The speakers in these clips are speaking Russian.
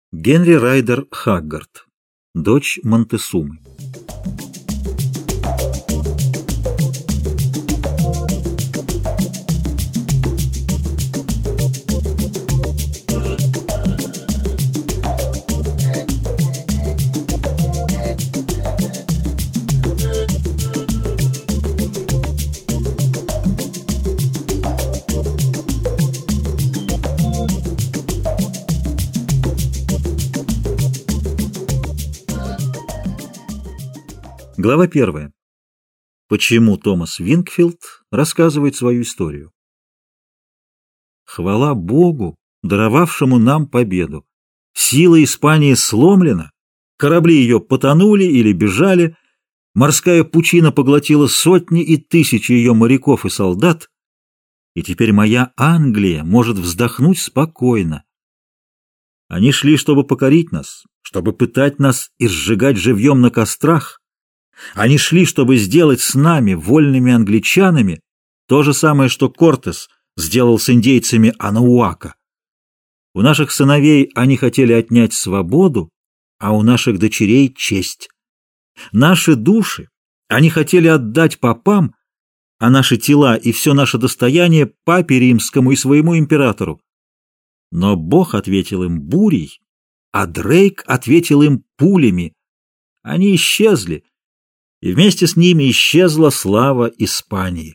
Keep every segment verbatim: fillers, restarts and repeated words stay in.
Генри Райдер Хаггард. Дочь Монтесумы. Глава первая. Почему Томас Винкфилд рассказывает свою историю? Хвала Богу, даровавшему нам победу. Сила Испании сломлена, корабли ее потонули или бежали, морская пучина поглотила сотни и тысячи ее моряков и солдат, и теперь моя Англия может вздохнуть спокойно. Они шли, чтобы покорить нас, чтобы пытать нас и сжигать живьем на кострах. Они шли, чтобы сделать с нами, вольными англичанами, то же самое, что Кортес сделал с индейцами Анауака. У наших сыновей они хотели отнять свободу, а у наших дочерей — честь. Наши души они хотели отдать попам, а наши тела и все наше достояние — папе римскому и своему императору. Но Бог ответил им бурей, а Дрейк ответил им пулями. Они исчезли, и вместе с ними исчезла слава Испании.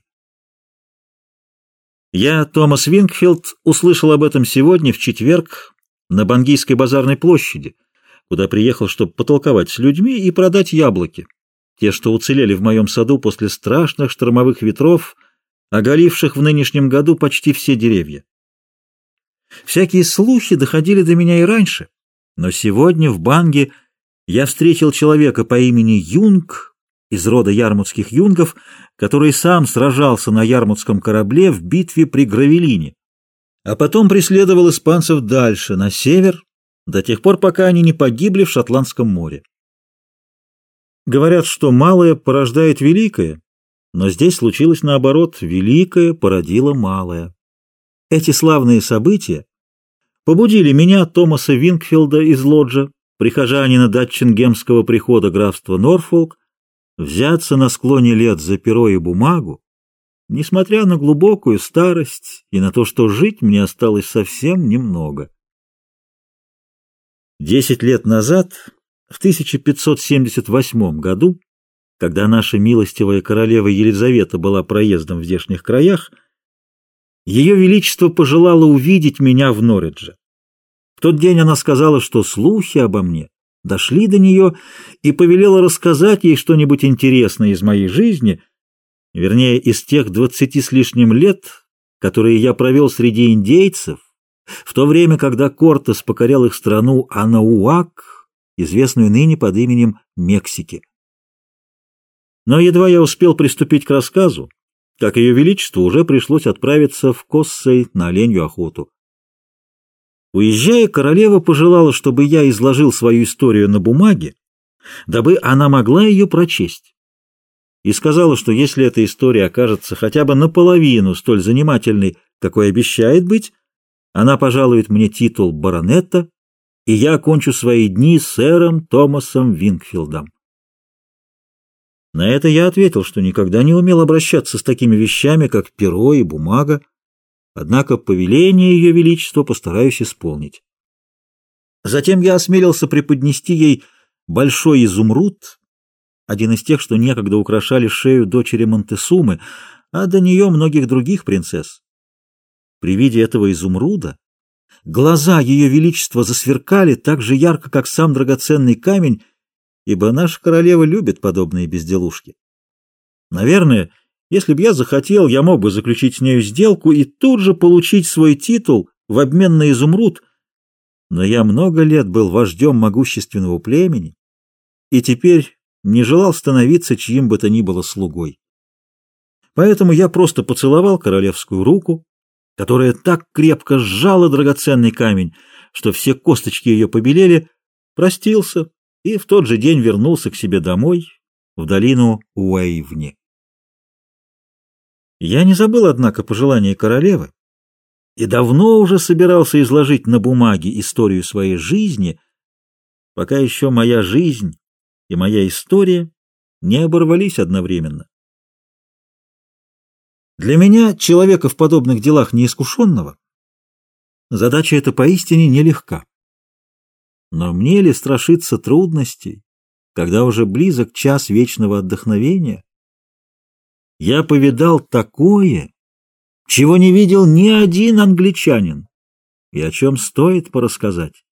Я, Томас Винкфилд, услышал об этом сегодня, в четверг, на Бангийской базарной площади, куда приехал, чтобы потолковать с людьми и продать яблоки, те, что уцелели в моем саду после страшных штормовых ветров, оголивших в нынешнем году почти все деревья. Всякие слухи доходили до меня и раньше, но сегодня в Банге я встретил человека по имени Юнг, из рода ярмутских юнгов, который сам сражался на ярмутском корабле в битве при Гравелине, а потом преследовал испанцев дальше, на север, до тех пор, пока они не погибли в Шотландском море. Говорят, что малое порождает великое, но здесь случилось наоборот: великое породило малое. Эти славные события побудили меня, Томаса Винкфилда из Лоджа, прихожанина Датчингемского прихода графства Норфолк, взяться на склоне лет за перо и бумагу, несмотря на глубокую старость и на то, что жить мне осталось совсем немного. Десять лет назад, в тысяча пятьсот семьдесят восьмом году, когда наша милостивая королева Елизавета была проездом в здешних краях, ее величество пожелало увидеть меня в Норридже. В тот день она сказала, что слухи обо мне дошли до нее, и повелела рассказать ей что-нибудь интересное из моей жизни, вернее, из тех двадцати с лишним лет, которые я провел среди индейцев, в то время, когда Кортес покорял их страну Анауак, известную ныне под именем Мексики. Но едва я успел приступить к рассказу, как ее величеству уже пришлось отправиться в Коссей на оленью охоту. Уезжая, королева пожелала, чтобы я изложил свою историю на бумаге, дабы она могла ее прочесть, и сказала, что если эта история окажется хотя бы наполовину столь занимательной, какой обещает быть, она пожалует мне титул баронета, и я окончу свои дни сэром Томасом Винкфилдом. На это я ответил, что никогда не умел обращаться с такими вещами, как перо и бумага, однако повеление ее величества постараюсь исполнить. Затем я осмелился преподнести ей большой изумруд, один из тех, что некогда украшали шею дочери Монтесумы, а до нее многих других принцесс. При виде этого изумруда глаза ее величества засверкали так же ярко, как сам драгоценный камень, ибо наша королева любит подобные безделушки. Наверное, если б я захотел, я мог бы заключить с нею сделку и тут же получить свой титул в обмен на изумруд, но я много лет был вождем могущественного племени и теперь не желал становиться чьим бы то ни было слугой. Поэтому я просто поцеловал королевскую руку, которая так крепко сжала драгоценный камень, что все косточки ее побелели, простился и в тот же день вернулся к себе домой, в долину Уэйвни. Я не забыл, однако, пожелания королевы и давно уже собирался изложить на бумаге историю своей жизни, пока еще моя жизнь и моя история не оборвались одновременно. Для меня, человека в подобных делах неискушенного, задача эта поистине нелегка. Но мне ли страшиться трудностей, когда уже близок час вечного отдохновения? Я повидал такое, чего не видел ни один англичанин, и о чем стоит порассказать.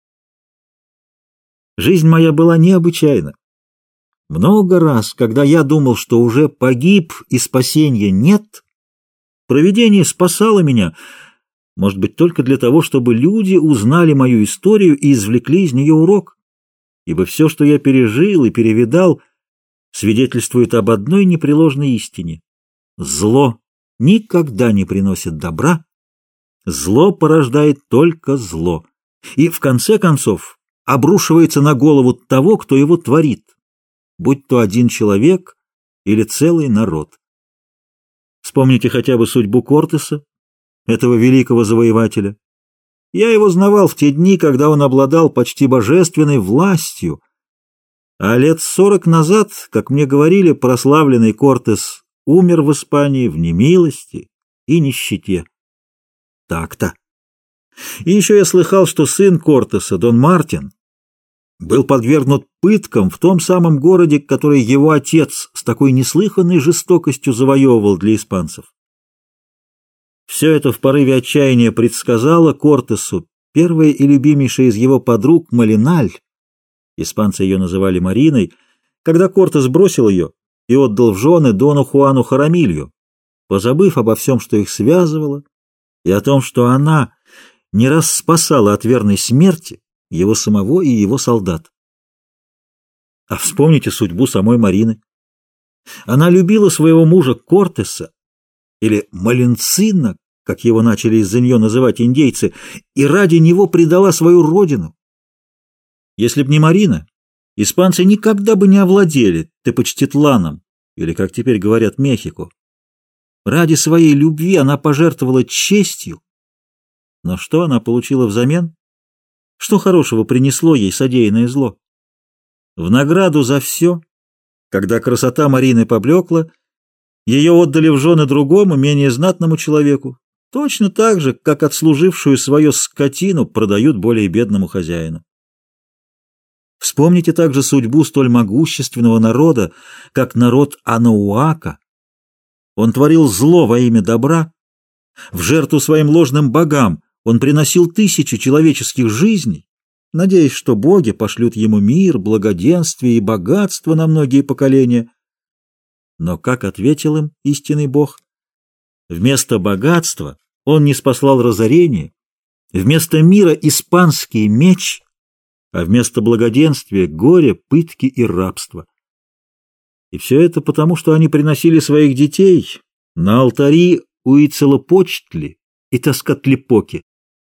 Жизнь моя была необычайна. Много раз, когда я думал, что уже погиб и спасения нет, провидение спасало меня, может быть, только для того, чтобы люди узнали мою историю и извлекли из нее урок, ибо все, что я пережил и перевидал, свидетельствует об одной непреложной истине. Зло никогда не приносит добра, зло порождает только зло, и, в конце концов, обрушивается на голову того, кто его творит, будь то один человек или целый народ. Вспомните хотя бы судьбу Кортеса, этого великого завоевателя. Я его знавал в те дни, когда он обладал почти божественной властью, а лет сорок назад, как мне говорили, прославленный Кортес умер в Испании в немилости и нищете. Так-то. И еще я слыхал, что сын Кортеса, Дон Мартин, был подвергнут пыткам в том самом городе, который его отец с такой неслыханной жестокостью завоевывал для испанцев. Все это в порыве отчаяния предсказало Кортесу первая и любимейшая из его подруг Малиналь, испанцы ее называли Мариной, когда Кортес бросил ее и отдал в жены Дону Хуану Харамилью, позабыв обо всем, что их связывало, и о том, что она не раз спасала от верной смерти его самого и его солдат. А вспомните судьбу самой Марины. Она любила своего мужа Кортеса, или Малинцина, как его начали из-за нее называть индейцы, и ради него предала свою родину. Если б не Марина, испанцы никогда бы не овладели Тепочтитланом, или, как теперь говорят, Мехико. Ради своей любви она пожертвовала честью, но что она получила взамен? Что хорошего принесло ей содеянное зло? В награду за все, когда красота Марины поблекла, ее отдали в жены другому, менее знатному человеку, точно так же, как отслужившую свою скотину продают более бедному хозяину. Вспомните также судьбу столь могущественного народа, как народ Анауака. Он творил зло во имя добра, в жертву своим ложным богам он приносил тысячи человеческих жизней, надеясь, что боги пошлют ему мир, благоденствие и богатство на многие поколения. Но как ответил им истинный Бог? Вместо богатства он ниспослал разорение, вместо мира испанский меч, а вместо благоденствия горе, пытки и рабство. И все это потому, что они приносили своих детей на алтари Уицелопочтли и Тоскатлипоки.